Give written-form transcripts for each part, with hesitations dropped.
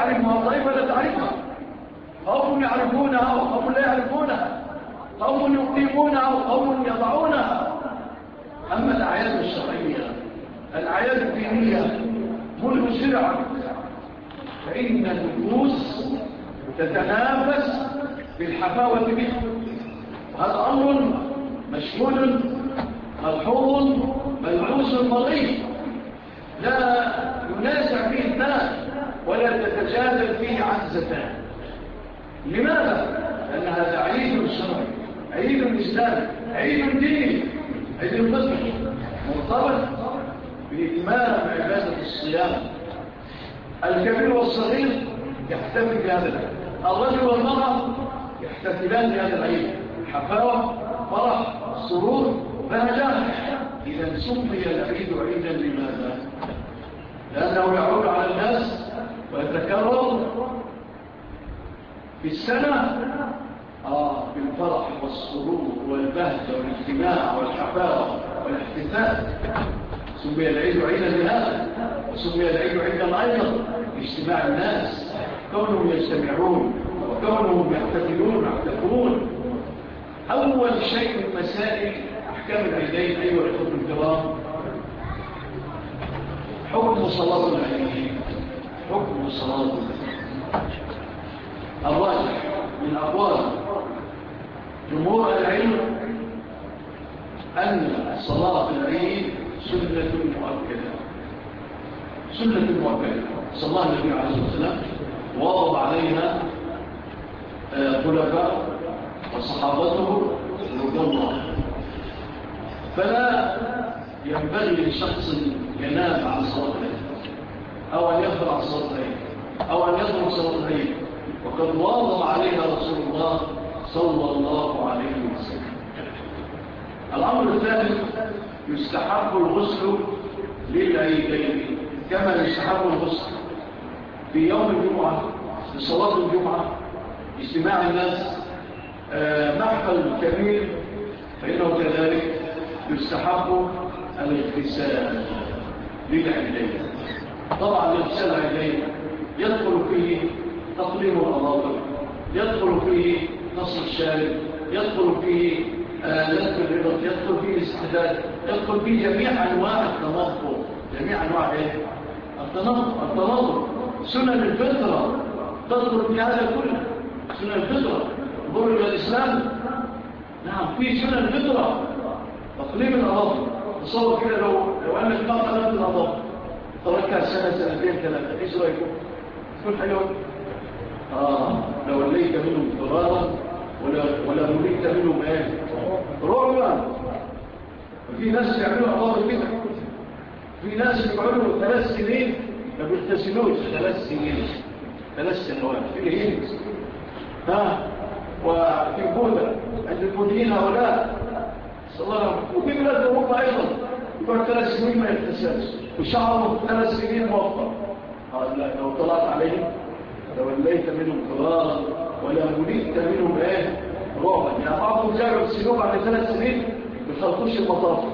يعرفها الطائفة لا تعرفها، قوم يعرفونها وقوم لا يعرفونها، قوم يقيمونها وقوم يضعونها. أما الأعياد الشرعية، الأعياد الدينية منذ شرعت فإن النفوس تتنافس بالحفاوة بها، وهذا أمر مشهود ملحوظ ملعوس مرئي لا ينازع فيه الناس ولا تتجادل فيه عزتان. لماذا؟ لأن هذا عيد شرعي، عيد إسلامي، عيد ديني، عيد الفطر مرتبط بإتمام عبادة الصيام. الكبير والصغير يحتفل بهذا العيد، الرجل والمرأة يحتفلان بهذا العيد، حفاوة، فرح، سرور، بهجة. إذا سمي العيد عيدا لماذا؟ لأنه يعود على الناس ويتكرر في السنة بالفرح والسرور والبهجة والاجتماع والحفاوة والاحتفال. سمي العيد عيدا لهذا، وسمي العيد عيدا أيضا لاجتماع الناس، كونهم يجتمعون وكونهم يحتفلون. أول شيء من مسائل أحكام العيدين أيها الأخوة الكرام حكم صلاة العيد. حكم صلاة العيد الراجح من أقوال جمهور العلم أن صلاة العيد سنة مؤكدة. سنة مؤكدة صلى النبي عليه الصلاة والسلام ووضع عليها خلفاء وصحابته رضوان الله. فلا ينبغي لشخص ينام عن صلاة العيد أو أن يغفر عن صلاة العيد أو أن يترك صلاة العيد، وقد واظب عليها رسول الله صلى الله عليه وسلم. الأمر الثالث يستحب الغسل للعيدين كما يستحب الغسل في يوم الجمعة لصلاة الجمعة، اجتماع الناس، محفل كبير، فإنه كذلك يستحب الاغتسال للعيدين. طبعا الاغتسال العيدين يدخل فيه تقليم الأظافر، يدخل فيه نصر الشارب، يدخل فيه لف الربط، يدخل فيه الاستحداد، يدخل فيه جميع أنواع التنظف. جميع أنواع التنظف. سنن الفطرة تدخل في هذا كله. سنن الفطرة انظروا إلى الإسلام. نعم في سنن الفطرة تقليم الأظافر. تصور كده لو أنك ما قلمت الأظافر تركها سنة سنتين ثلاثة، إيش رأيكم؟ تكون حلوة؟ لو وليت منهم فرارا ولا مليت منهم رعبا. وفي ناس يعملوا أظافر كده، في ناس يقعدوا 3 سنين ما بيغتسلوش. 3 سنين 3 سنوات في الهند وفي بوذا عند البوذيين هؤلاء صلى الله عليه وسلم، وفي بلاد أوروبا أيضا يقعد 3 سنين ما يغتسلش وشعره 3 سنين موفر. لا لو طلعت عليهم لوليت منهم فرارا ولا مليت منهم رعبا. يعني بعضهم جاءوا يغسلوه بعد 3 سنين ما يخلطوش المطافر.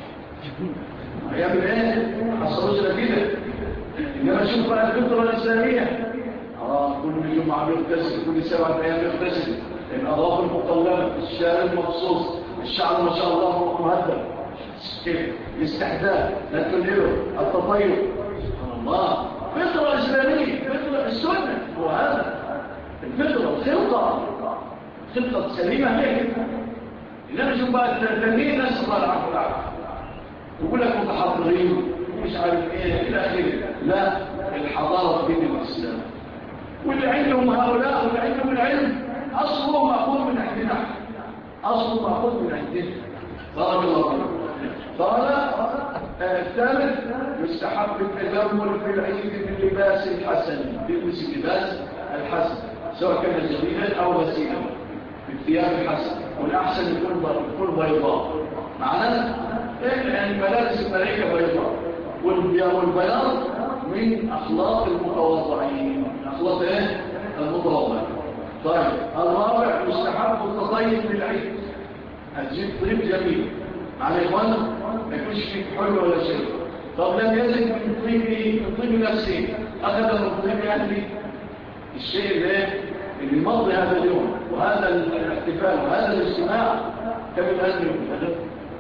هيعمل حصلوش كده. إنما شوف بقى الفطرة الإسلامية كل جمعة بيغتسل، كل 7 أيام بيغتسل، الأظافر مقلمة، الشارب مخصوص، الشعر ما شاء الله مهذب، الاستحداث لا تنهره، التطيب. سبحان الله، فطرة إسلامية، فطرة السنة. هو هذا الفطرة، خلطة سليمة هيك. إنما شوف بقى التنمية ناس الله العفو العفو يقول لك متحضرين ومش عارف ايه الى اخره. لا، الحضاره في دين الاسلام، واللي عندهم هؤلاء واللي عندهم العلم اصله ماخوذ من عندنا، اصله ماخوذ من عندنا. بارك الله فيكم. قال الثالث يستحب التجمل في العيد باللباس الحسن، بلبس اللباس الحسن سواء كان جميلا او غسيلا، بالثياب الحسن، والاحسن يكون بيضاء. معناه يعني ملابس الملائكة بيضاء، والبياض من أخلاق المتواضعين، أخلاق المتواضع. طيب الرابع يستحب التطيب للعيد، هتجيب طيب جميل مع الإخوان ما يكونش فيه حلو ولا شيء. طب لم يزد من طيب نفسه أخذ المسلمين يعني الشيء اللي يمضي هذا اليوم وهذا الاحتفال وهذا الاجتماع كم الآن يوم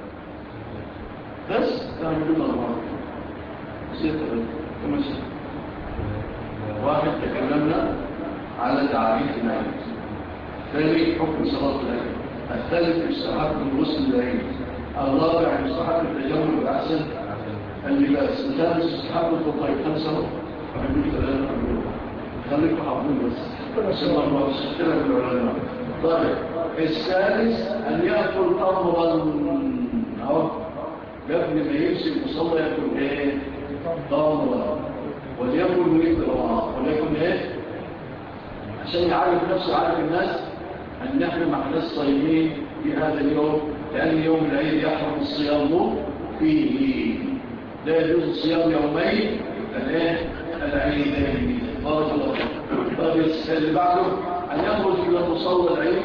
بس كان بدون الله كما شاء واحد تكلمنا على تعريف العيد، ثاني حكم صلاة العيد، الثالث استحق الغسل العيد، الرابع استحق التجمل بأحسن اللباس، الخامس استحق التطيب. خمسة وحبيب ثلاثة خليكم حافظين بس الله الله سبحانه بالعلماء. طيب السادس أن يأكل أمرا قبل ما يمسك المصلى يأكل ايه؟ تمرا، وليكن ويقرأ، وليكن ايه؟ عشان يعرف نفسه ويعرف الناس أن نحن مع ناس صايمين في هذا اليوم، لأن يوم العيد يحرم الصيام فيه، لا يجوز الصيام يومين العيدين. بارك الله فيك. اللي بعده أن يخرج إلى مصلى العيد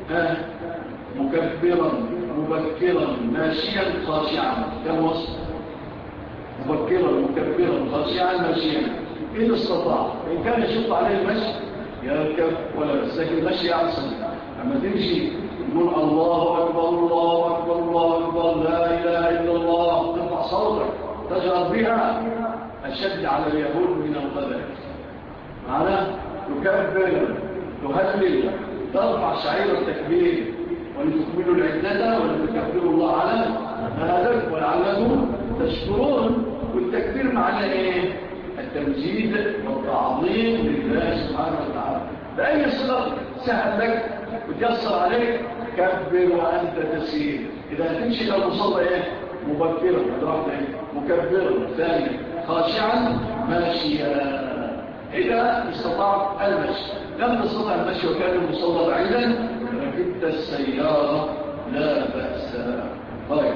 مكبرا مبكرا ماشيا خاشعا. كم وصف؟ مبكرا مكبرا خاشعا ماشيا إن استطاع. إن كان يشق عليه المشي يركب ولا بس، لكن المشي أحسن. لما تمشي تقول الله أكبر الله أكبر الله أكبر لا إله إلا الله، ترفع صوتك تجهر بها، أشد على اليهود من القبائل. معناه تكبر تهلل ترفع شعير التكبير، ولتكملوا العدة ولتكبروا الله على ما هدف ولعلكم تشكرون. والتكبير معناه ايه؟ التمجيد والتعظيم لله سبحانه وتعالى بأي صلة سهل لك وتيسر عليك. كبر وأنت تسير. إذا تمشي إلى المصلى ايه؟ مبكرا مكبرا ثانيا خاشعا ماشيا. إذا استطعت المشي، لم تستطع المشي وكان المصلى بعيدا ركبت السيارة لا بأس. طيب،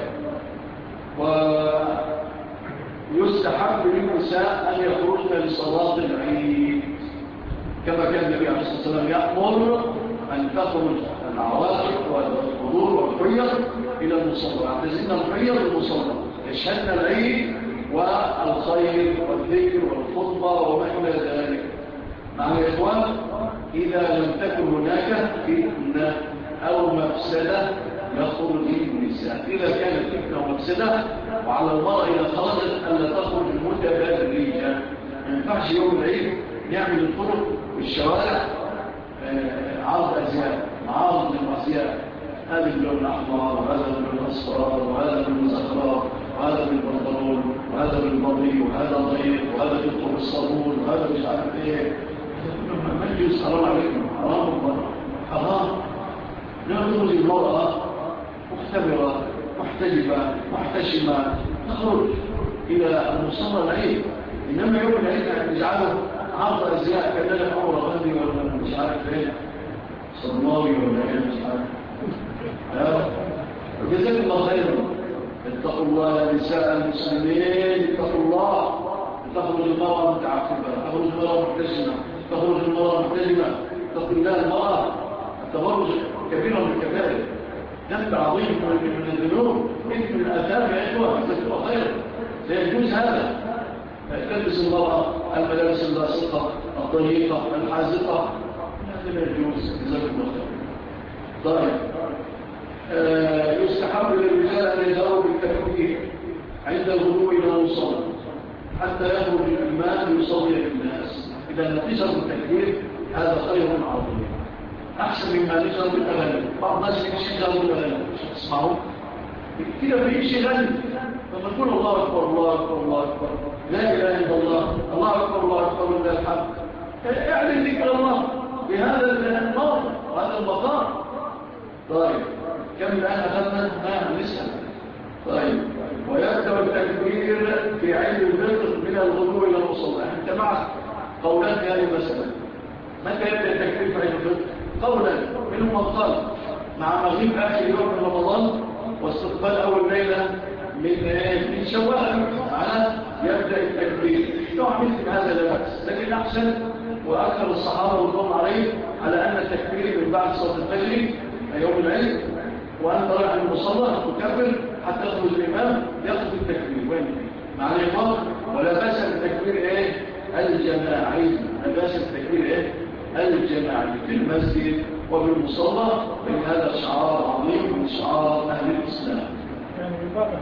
ويستحب للنساء أن يخرجن لصلاة العيد كما كان النبي عليه الصلاة والسلام يأمر أن تخرج العواتق والحضور والحيض إلى المصلى، اعتزلن الحيض والمصلى، يشهدن العيد والخير والذكر والخطبة وما إلى ذلك. مع الإخوان إذا لم تكن هناك فتنة أو مفسدة يخرج النساء. إذا كانت فتنة ومفسدة وعلى المرأة إذا خرجت ألا تخرج متبرجة. ما ينفعش يوم العيد نعمل الطرق والشوارع عرض أزياء، معارض للأزياء، هذا اللون الأحمر وهذا اللون الأصفر وهذا اللون الزخرف وهذا بالبنطلون وهذا بالبضي وهذا ضيق وهذا يطلب الصابون وهذا مش عارف ايه. ما يجوز، حرام عليكم، حرام والله حرام. لا تخرج المرأة مختبرة محتجبة محتشمة تخرج إلى المصلى العيد. إنما يوم العيد نجعله عرض أزياء كذلك عمر غني ولا مش عارف ايه صناوي ولا ايه مش عارف. وجزاك الله خيرا. اتقوا الله يا نساء المسلمين، اتقوا الله. تخرج المرأة متعففة، تخرج المرأة محتشمة، تخرج المرأة محتجمة. اتقوا الله. المرأة التبرج كبيرة من الكبائر، ذنب عظيم من الذنوب، من الآثام يا إخوة. جزاك الله خيرا. لا يجوز هذا. تلبس المرأة الملابس اللاصقة الضيقة الحازقة، هذا لا يجوز. جزاك الله خيرا. طيب، يستحب للرجال أن يجروا بالتكبير عند الغدو إلى المصلى حتى يخرج الإمام يصلي بالناس. إذا نتجر بالتكبير هذا خير عظيم، أحسن مما نجر بالأغاني. بعض الناس يشجر بالأغاني، اسمعوا كده بيجي غني لما تقول الله أكبر الله أكبر الله أكبر لا إله إلا الله الله أكبر الله أكبر لله الحمد، اعلن ذكر الله بهذا الموضع وهذا المقام. طيب، كم الآن أخذنا؟ نسأل. طيب، ويبدأ التكبير في عيد الفطر من الغدو إلى المصلى. أنت معك قولان في هذه المسألة. متى يبدأ التكبير في عيد الفطر؟ قولا منهم القلب مع مغيب آخر يوم من رمضان واستقبال أول ليلة من شوال يبدأ التكبير. نوع مثل هذا لا بأس، لكن أحسن وأكثر الصحابة والضم عليه على أن التكبير من بعد صلاة الفجر يوم العيد وأنت رايح المصلى تكبر حتى يخرج الإمام يأخذ التكبير وين مع الإمام، ولا بأس بالتكبير الجماعي، لباس التكبير إيه؟ الجماعي في المسجد وفي المصلى، من هذا شعار عظيم من شعار أهل الإسلام. يعني من بعد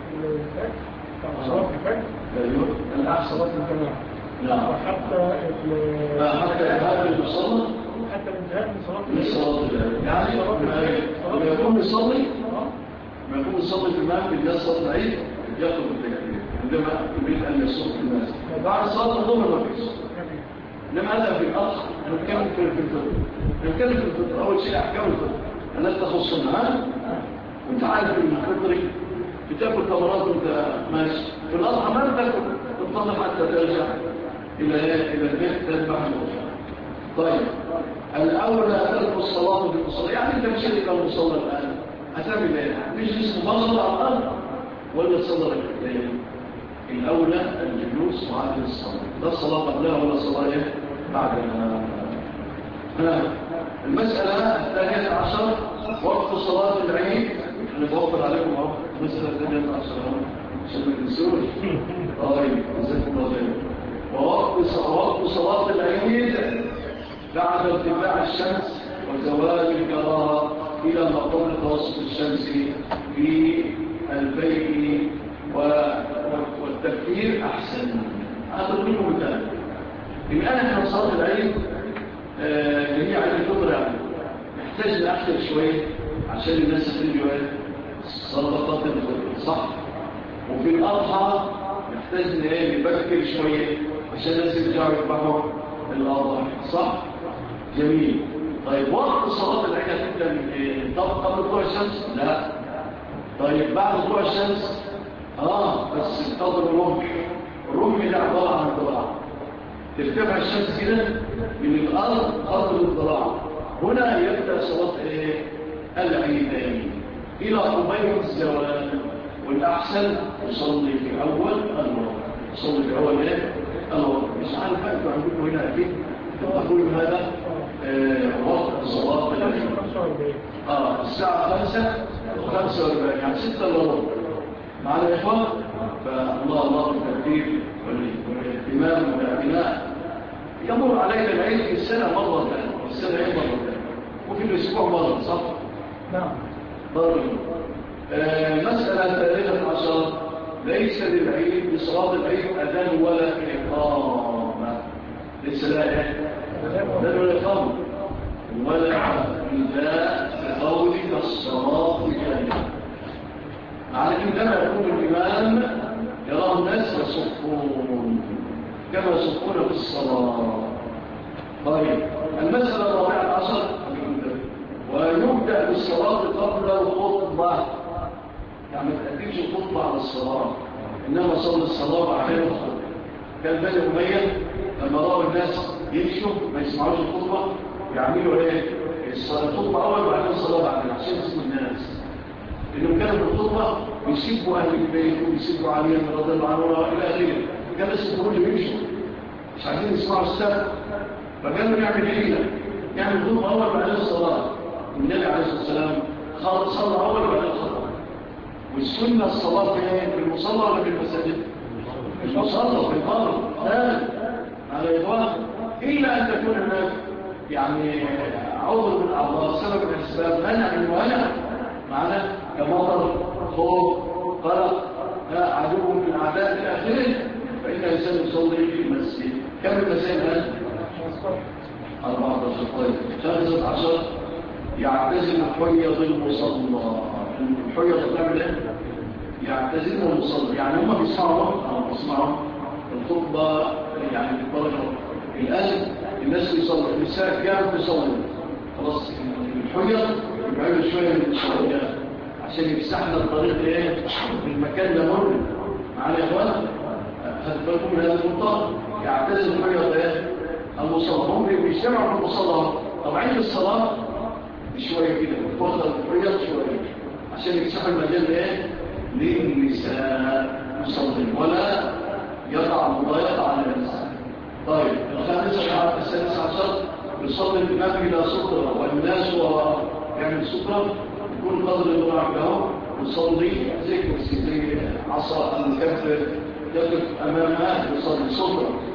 صلاة الفجر الأحسن صلاة الجماعة. نعم. حتى هذا المصلى، حتى الانتهاء من من صلاة الليل، يعني لما يكون يصلي في المسجد الناس صلاة العيد يطلب التكبير عندما يريد أن يصوم في المسجد. بعد صلاة الظهر ما فيش. إنما هذا في الأصل نتكلم في الفطر. أول شيء أحكام الفطر التي تخصنا. وأنت عارف الفطري بتاكل تمرات وأنت ماشي. في الأضحى ما بتاكل، تنتظر حتى ترجع إلى البيت تذبح الأضحى. طيب الأول هتلقوا الصلاة في المصلى، يعني أنت مشيت إلى المصلى الآن هتعمل إيه؟ مش اسمه مصلى على الأرض ولا تصلى ركعتين؟ الأولى الجلوس وعدم الصلاة، لا الصلاة قبلها ولا صلاة بعدها. المسألة الثانية عشر وقت صلاة العيد. أنا بوفر عليكم المسألة الثانية عشر عشان ما تنسوش. طيب جزاكم الله خير. ووقت صلاة العيد بعد ارتفاع الشمس وزوال الكراهة إلى ما قبل توسط الشمس في البيت والتفكير أحسن. هذا كله مثال. الآن احنا صلاة العيد اللي هي عيد الفطر، يعني نحتاج نأخر شوية عشان الناس تنجوا صلاة الفطر، صح؟ وفي الأضحى نحتاج نبكر شوية عشان الناس يرجعوا يذبحوا الأضحى، صح؟ جميل. طيب وقت صلاة العيد هتبدأ من ايه؟ قبل طلوع الشمس؟ لا. طيب بعد طلوع الشمس؟ بس قدر الرمح ده عبارة عن ذراع، ترتفع الشمس كده من الأرض قدر الذراع. هنا يبدأ صلاة العيدين إلى قبيل الزوال، والأحسن يصلي في أول الوقت. مش عارف أنتوا عندكم هنا أكيد تقول هذا وقت صلاة العيد الساعة 5:45 يعني 6:15 معنا يا إخوان. فالله بالترتيب والاهتمام والعناء. يمر علينا العيد في السنة مرة ثانية، وفي الأسبوع مرة، صح؟ نعم. مسألة 13 ليس للعيد بصلاة العيد أذان ولا إقامة. ليس لا أذان ولا إقامة ولا نداء بقولك الصلاة جميعا. على عندما يكون الإمام يرى الناس يصفون كما يصفون في الصلاة. طيب المسألة 14 ويبدأ بالصلاة قبل الخطبة، يعني ما تأتيش الخطبة على الصلاة، إنما صلى الصلاة بعدين الخطبة. كان بني أمية لما رأوا الناس يمشوا ما يسمعوش الخطبة يعملوا إيه؟ الخطبة أول بعدين الصلاة بعدين عشان يسموا الناس. إنهم كانوا في الخطبة يسيبوا أهل البيت ويسيبوا عليهم رضي الله عنه إلى آخره. كان يسيبوا كله يمشوا مش عايزين يسمعوا السبب، فكانوا يعمل حيلة يعمل الخطبة أول بعدين الصلاة. والنبي عليه الصلاة والسلام صلى أول بعدين الخطبة. والسنة الصلاة في المصلى ولا في المساجد؟ في المصلى في القبر على إطلاق، إلا أن تكون هناك يعني عضو من أعضاء سبب من الأسباب منع من موانع معنا كمطر خوف قلق عدو من أعداء إلى آخره، فإن الإنسان يصلي في المسجد. كم المسائل الآن؟ 14. طيب 15 يعتزل حيض المصلى. الحيض تعمل ايه؟ يعتزل المصلى، يعني هم بيسمعوا الخطبة يعني بالطريقة. الآن الناس بيصلوا النساء كانوا بيصلوا خلاص الحيض يبعدوا شوية من الشرعيات عشان يفتحنا الطريق ايه في المكان ده مر معنا يا اخوان. هتبقوا من هذا المنطقة يعتزل الحيض ايه المصلى. هم بيجتمعوا في المصلى طبعا في الصلاة شوية كده وتوصل الحيض شوية عشان يفتحوا المجال ايه للنساء يصلي ولا يضع مضايقة على النساء. طيب السادس عشر يصلي الإمام إلى سطرة والناس وراء يعمل سطرة يكون قدر المراعب له يصلي زي كرسي زي عصا المكفر يقف أمامها يصلي سطرة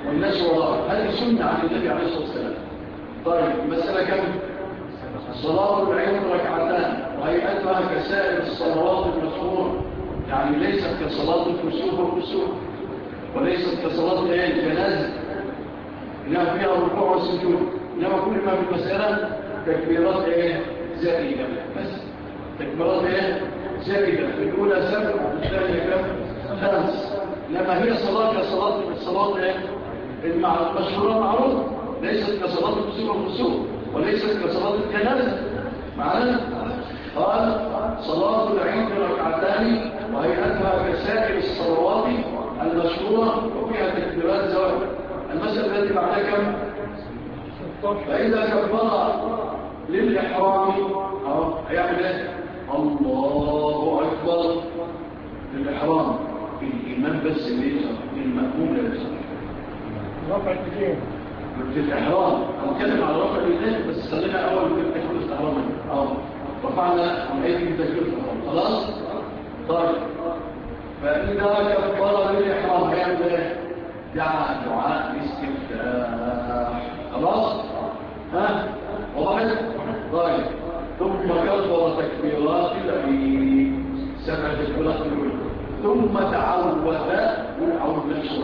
والناس وراء. هذه سنة عن النبي عليه الصلاة والسلام. طيب مسألة كم؟ صلاة العيد ركعتان وهيئتها كسائر الصلوات المشهورة، يعني ليست كصلاة الكسوف والكسوف، وليست كصلاة الجنازة إنها فيها ركوع وسجود، إنما كل ما في المسألة تكبيرات زائدة، بس تكبيرات زائدة. الأولى 7 والثانية كم؟ 5. لما هي صلاة كصلاة الصلاة المشهورة معروف، ليست كصلاة الكسوف والكسوف، وليست كصلاة الجنازة. معنا؟ قال صلاة العيد ركعتان وهيئتها كسائر الصلوات المشهورة وفيها تكبيرات زواج. المسألة التي بعدها كم؟ فإذا كبر للإحرام هيعمل ايه؟ الله أكبر للإحرام. الإمام بس اللي يشرح، المأموم لا يشرح. رفع اليدين في الإحرام هنتكلم على رفع اليدين، بس خلينا أول في تكبيرة الإحرام. رفعنا أيدي تكبيرة الإحرام خلاص؟ طيب فإذا كبر للإحرام هيعمل ايه؟ دعاء الاستفتاح. خلاص؟ واضح؟ طيب ثم كبر تكبيرات العيد 7 تكبيرات الأولى، ثم تعوذ والعوذ نفسه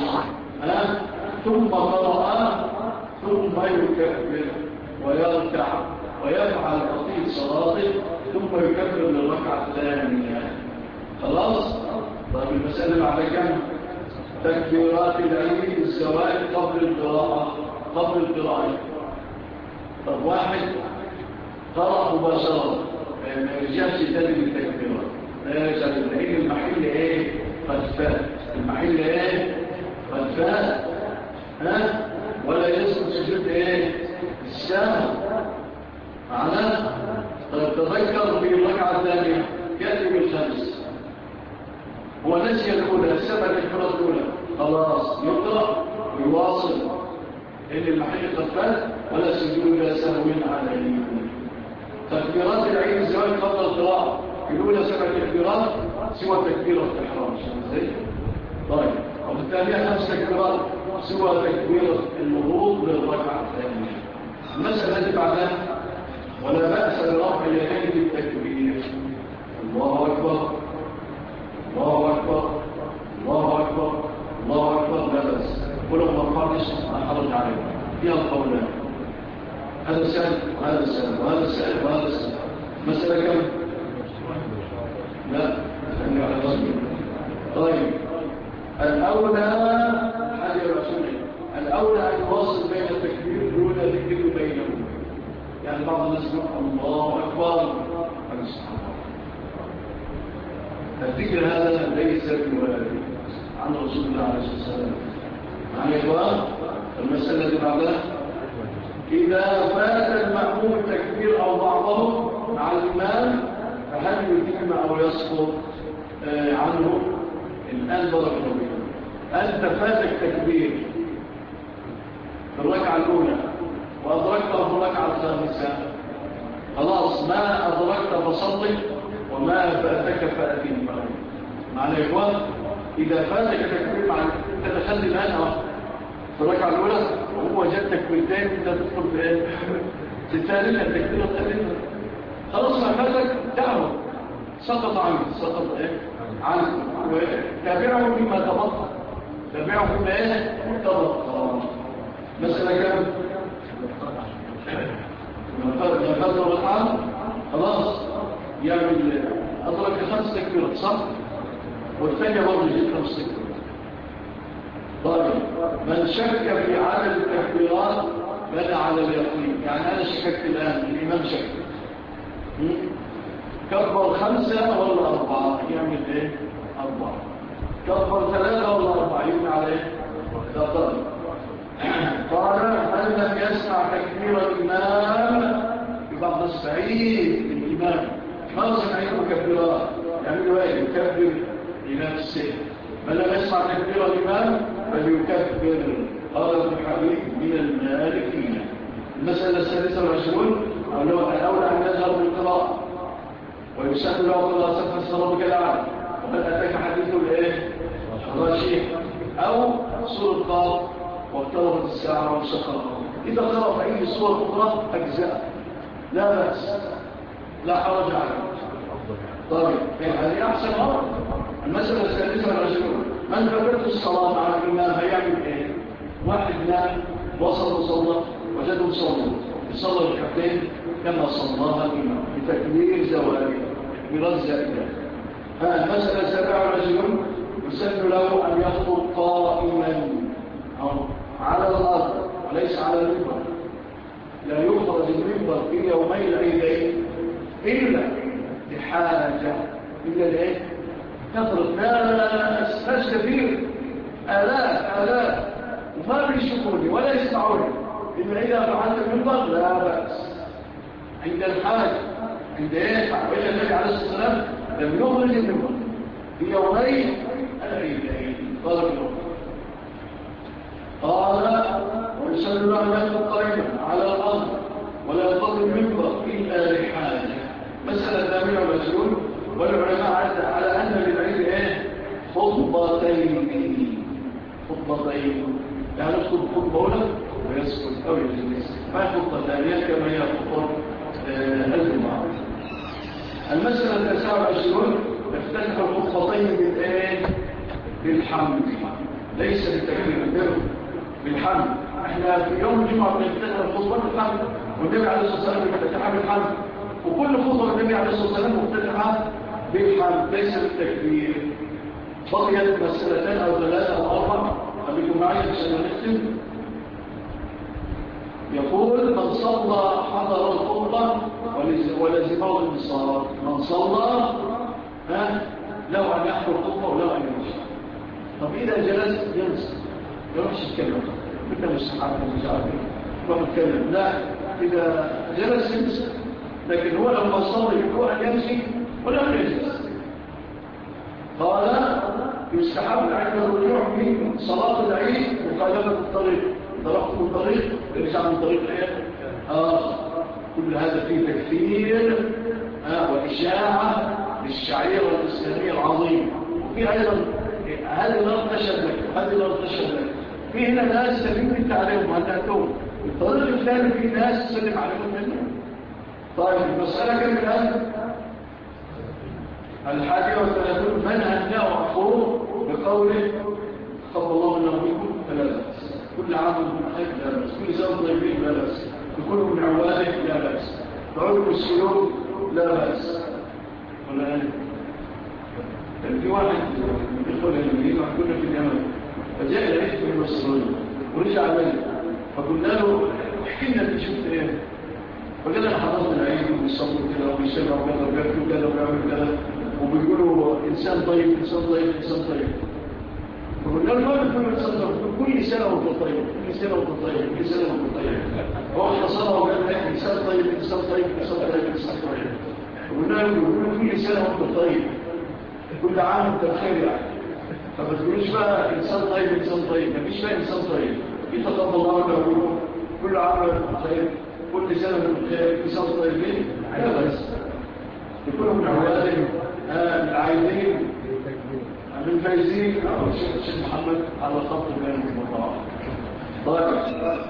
ثم قرأ، ثم يكبر ويركع ويفعل بقية صلاته، ثم يكبر للركعة الثانية. خلاص؟ طيب المسألة بعد كم؟ تكبيرات العيد الزوائد قبل القراءة. طب واحد قرأ مباشرة ما يرجعش تاني بالتكبيرات، لا يرجع بالعيد. المحل قد فات. المحل قد فات. ولا يسكت سجود السهو. معناه تذكر في الركعة الثانية يأتي بالخمس، هو نسي الأولى 7 تكبيرات الأولى، خلاص يقرأ ويواصل إن المحل قد فات ولا سجود سهو عليه. تكبيرات العيد الزواج قبل القراءة الأولى 7 تكبيرات سوى تكبيرة الإحرام. طيب وبالتالي 5 تكبيرات سوى تكبيرة الوضوء للركعة الثانية. المسألة التي بعدها ولا بأس برفع اليدين بالتكبير. الله أكبر الله أكبر الله أكبر الله أكبر، لا بأس. ولو ما رفعتش ما حرج عليه. فيها القولان، هذا سهل وهذا سهل وهذا سهل وهذا سهل. مسألة كم؟ لا أستنى على رجل. طيب الأولى حاجة رسولي، الأولى أن يواصل بين التكبير دون ذكر بينهم. يعني بعض الناس يقول الله أكبر الذكر هذا ليس بوارد عن رسول الله عليه الصلاة والسلام. معنى يا إخوان المسألة اللي بعدها إذا فات المأموم التكبير أو بعضه مع الإمام فهل يتم أو يسقط عنه؟ الآن ضرب نبيه أنت فاتك تكبير في الركعة الأولى وأدركته في الركعة الخامسة، خلاص ما أدركت فصلي وما فاتك فأتم. معنى يا إخوان إذا فاتك تكبير مع أنت دخلت الآن في الركعة الأولى وهو جد تكبيرتين أنت تدخل في الثالثة التكبير الثالثة، خلاص ما فاتك دعوه سقط عنه عنه وتابعه فيما تبقى. تابعه فيما تبقى. مسألة كم؟ لما الركعة خلاص يعمل أدرك 5 تكبيرات صح؟ والثانية برضه يجيب 5 تكبيرات. طيب من شك في عدد التكبيرات بنى على اليقين. يعني أنا شككت الآن الإمام شك كبر 5 ولا 4 يعمل 4. كبر 3 ولا 4 يبني على ثقل. قال هل لم يسمع تكبير الإمام يبقى مستعيد الإمام ما سمع مكبرات يعمل يكبر لنفسه. من لم يسمع تكبير الإمام فليكبر. قال ابن حبيب من المالكية. المسألة 23 الأولى أن يظهر بالقراءة ويسأل له قراءة سبح ربك الأعلى وقد أتاك حديث الغاشية أو سورة قاف واقتربت الساعة وانشق القمر. إذا قرأ في أي صور أخرى أجزاء لا بأس، لا حرج عليه. طيب هذه أحسن مرة. المسألة السادسة والعشرون: من فاتته الصلاة مع الإمام هيعمل إيه؟ واحد نام وصل وصلى وجدهم صلى الركعتين كما صلاها الإمام بتكبير زواله برد زائدة. المسألة السابعة والعشرون: يسن له أن يخطب قائما على الأرض وليس على المنبر. لا يخرج المنبر في يومي العيدين إلا لحاجة، إلا لإيه؟ كثرة ناس كثير، آلاف وما بيشوفوني ولا يسمعوني، إلا إذا فعلت المنبر لا بأس عند الحاجة. عند إيه؟ وإلا النبي عليه الصلاة والسلام لم يخرج المنبر في يومي العيدين. قال ويسن له أن يخطب قائما على الأرض ولا يخطب المنبر إلا لحاجة. مسألة 28: والعلماء عدى على أن للعيد إيه؟ خطبتين، يعني يخطب خطبة أولى ويسكت أو يجلس، ما خطبة ثانية كما هي خطبة الجمعة. المسألة 29: افتتح الخطبتين بالإيه؟ بالحمد، ليس بالتكبير، بالحمد. احنا في يوم الجمعة بنفتتح الخطبة بالحمد، والنبي عليه الصلاة والسلام بيفتتحها بالحمد، وكل خطبة النبي عليه الصلاة والسلام مفتتحها بالحمد ليس بالتكبير. بقيت مسألتين أو ثلاثة أو أربعة، خليكم معي عشان نختم. يقول: من صلى حضر الخطبة ولزمه الانصار. من صلى له أن يحضر الخطبة وله أن يمشي. طب إذا جلس يمشي يتكلم، بدنا مستحب مش عارفين ما بتكلم، لا، إذا جلس يمشي، لكن هو لما صلى يكون أن يمشي ولا يجلس. قال: يستحب عند الرجوع من صلاة العيد مخالفة الطريق، ضربت من طريق يرجع من طريق ايه؟ كل هذا فيه تكثير وإشاعة للشعيرة الإسلامية العظيمة. وفي أيضا هذه لا ارتشد لك وهذه لا ارتشد لك. في هنا ناس سلم انت عليهم وهدأتهم، الطريق الثاني في ناس سلم عليهم منهم. طيب المسألة كم الآن؟ 31: من هنأ أخوه بقوله خب الله لنا ومنكم فلا بأس، كل عام من خير لا بأس، كل سنة طيبين لا بأس، يكونوا من عواده لا بأس، تعودوا السلوك لا بأس. ولا كان في واحد يدخل اليمين وكنا في اليمن، فجاء العيد في المصرية ورجع عليه، فقلنا له احكي لنا انت شفت ايه؟ فقال انا حضرت العيد وبيصلوا كده وبيشربوا كذا وبياكلوا كذا وبيعملوا كذا وبيقولوا انسان طيب انسان طيب انسان طيب. فقلنا له ما بتقولوا انسان طيب؟ كل سنه وانت طيب، كل سنه وانت طيب، كل سنه وانت طيب. هو اختصرها وقال لك انسان طيب انسان طيب انسان طيب انسان طيب. فقلنا له بيقولوا كل سنه وانت طيب، كل عام انت بخير يعني. فما تقولوش بقى انسان طيب انسان طيب، مفيش بقى انسان طيب. يتقبل الله له كل عام بخير، كل سنه بخير، كل سنه طيبين لا بس. يكونوا من عوالم العائلين من الفايزين او الشيخ محمد على خط بين المطاعم. طيب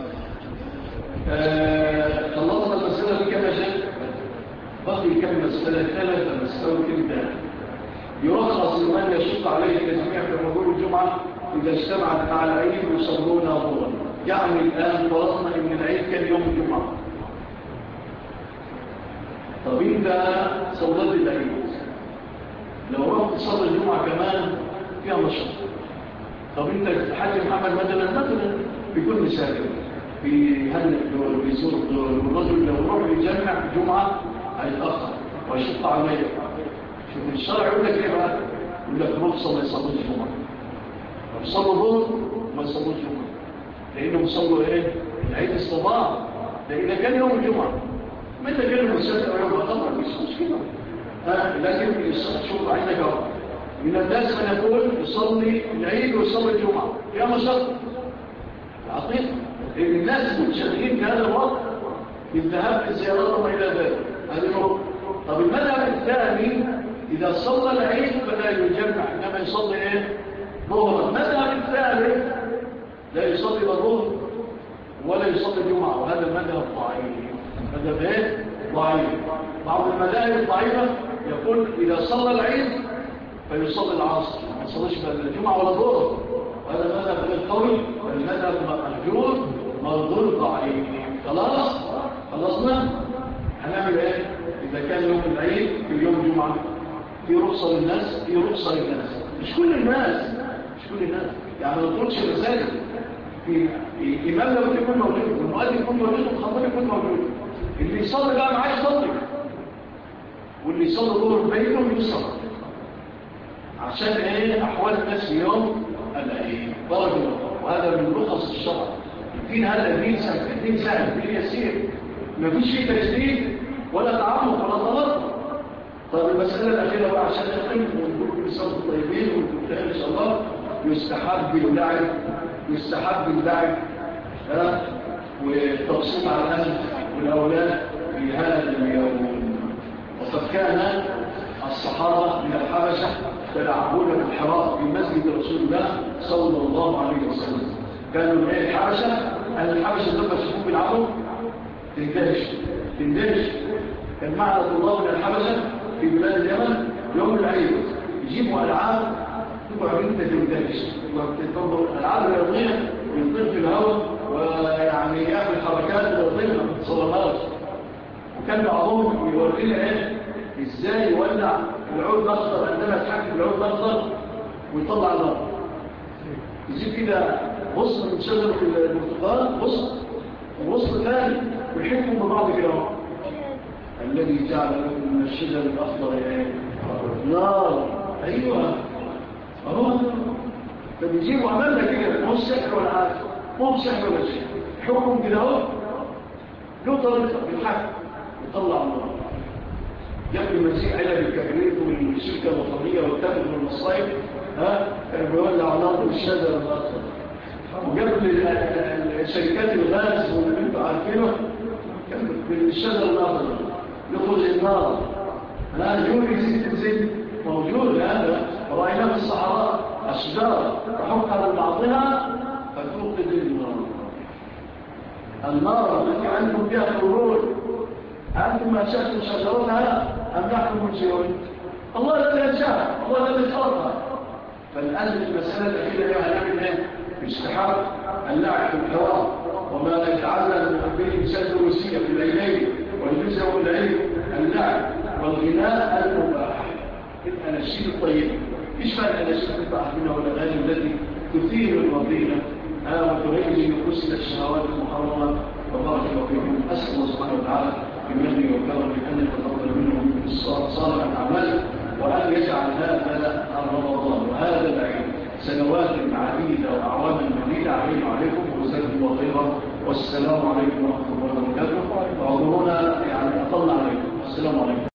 خلصنا المسألة دي كما جاء، بقي كم مسألة، 3 مسألة كده. يرخص لمن يشق عليه التجميع في حضور الجمعة إذا اجتمعت مع العيد يصلون ظهرا. يعني الآن فرضنا إن العيد كان يوم الجمعة. طب أنت صليت العيد، لو رحت تصلي الجمعة كمان فيها نشاط. طب أنت الحاج محمد مثلا بيكون مسافر بيهنئ دول بيزور دول، والرجل لو روح يجمع الجمعة هيتأخر ويشق عليه. شوف الشرع يقول لك ايه بقى؟ يقول لك رخصه ما يصلوش جمعه، يصلوا ظهر ما يصلوش جمعه، لانهم صلوا ايه؟ العيد الصباح. ده اذا كان يوم الجمعه، متى كان المسافر او يوم القمر مش مشكله. لكن شوف عندك اهو من الناس من يقول يصلي العيد ويصلي الجمعه فيها مشقه عقيقه، لان الناس منشغلين في هذا الوقت بالذهاب للزيارات وما الى ذلك. هذه نقطه. طب المذهب الثاني إذا صلى العيد فلا يجمع، إنما يصلي إيه؟ ظهرا. المذهب الثالث لا يصلي الظهر ولا يصلي الجمعة، وهذا مذهب ضعيف. مذهب ايه؟ ضعيف. بعض المذاهب الضعيفة يقول إذا صلى العيد فيصلي العصر، ما يصليش الجمعة ولا الظهر، وهذا مذهب غير قوي، المذهب مهجور مردود ضعيف. خلصنا. هنعمل ايه؟ إذا كان يوم العيد في يوم الجمعة في رخصة للناس، مش كل الناس يعني ما تقولش المساجد في إمام لابد يكون موجود، والمؤذن يكون موجود، والخطيب يكون موجود. اللي يصلي بقى معاه يصلي، واللي يصلي ظهر بينهم يصلي، عشان ايه؟ أحوال الناس في يوم العيد. بارك الله. وهذا من رخص الشرع. الدين هذا الدين سهل، الدين يسير، ما فيش فيه تجديد ولا تعمق ولا تنطق. طيب المسألة الأخيرة بقى عشان نختم ونقول كل سنة طيبين ونقول إن شاء الله. يستحب اللعب والتبسيط على الأهل والأولاد في هذا اليوم. وقد كان الصحابة من الحبشة يلعبون في الحراء في مسجد رسول الله صلى الله عليه وسلم. كانوا من الحبشة، أهل الحبشة لما شافوهم بيلعبوا تندهش. كان معنا الله من الحبشة في بلاد اليمن يوم العيد يجيبوا ألعاب تبقى انت تندهش، وتنظر الألعاب الرياضية يطير في الهواء ويعني يعمل حركات رياضية ما تتصورهاش. وكان بعضهم يورينا ازاي يولع العود الأخضر عندما يتحكم بالعود الأخضر ويطلع النار. يجيب كده غصن من شجرة البرتقال، وغصن ثاني ويحكم ببعض كده. الذي جعل لكم من الشجر الأخضر نار. أيوة فبيجيبوا عملنا كده، مو السحر ولا حاجة، مو بسحر ولا شيء، حكم كده اهو له طريقة بالحق يطلع النار. قبل ما يجيب علب الكبريت والشركة الوطنية والتبغ والمصايب كانوا بيولعوا نار بالشجر الأخضر. وقبل شركات الغاز واللي انتوا عارفينه كان بالشجر الأخضر يخرج النار. يوري زيت موجود هذا، ورأينا في الصحراء أشجار تحكها ببعضها فتوقد النار التي عندكم بها الورود. أنتم أنشأتم شجرتها أم نحن منشئون؟ الله الذي أنشأها، الله الذي خلقها. فالآن المسألة الأخيرة هنعمل ايه؟ باستحاب اللعب في الحوار، وما يتعلم به الإنسان الروسية في العيدين والجزء والعيد اللعب والغناء المباح، الأناشيد الطيبة. إيش فعل الأناشيد الطيبة والأغاني التي تثير الرضينة وتهيج النفوس إلى الشهوات المحرمة؟ وبارك الله فيكم. أسأل الله سبحانه وتعالى بمنه وكرمه أن يتقبل منهم صالح الأعمال، وأن يجعل هذا رمضان وهذا العيد سنوات عديدة وأعواما مديدة علينا وعليكم، وجزاكم الله خيرا. والسلام عليكم ورحمة الله وبركاته. وعذرونا يعني أطلنا عليكم. السلام عليكم.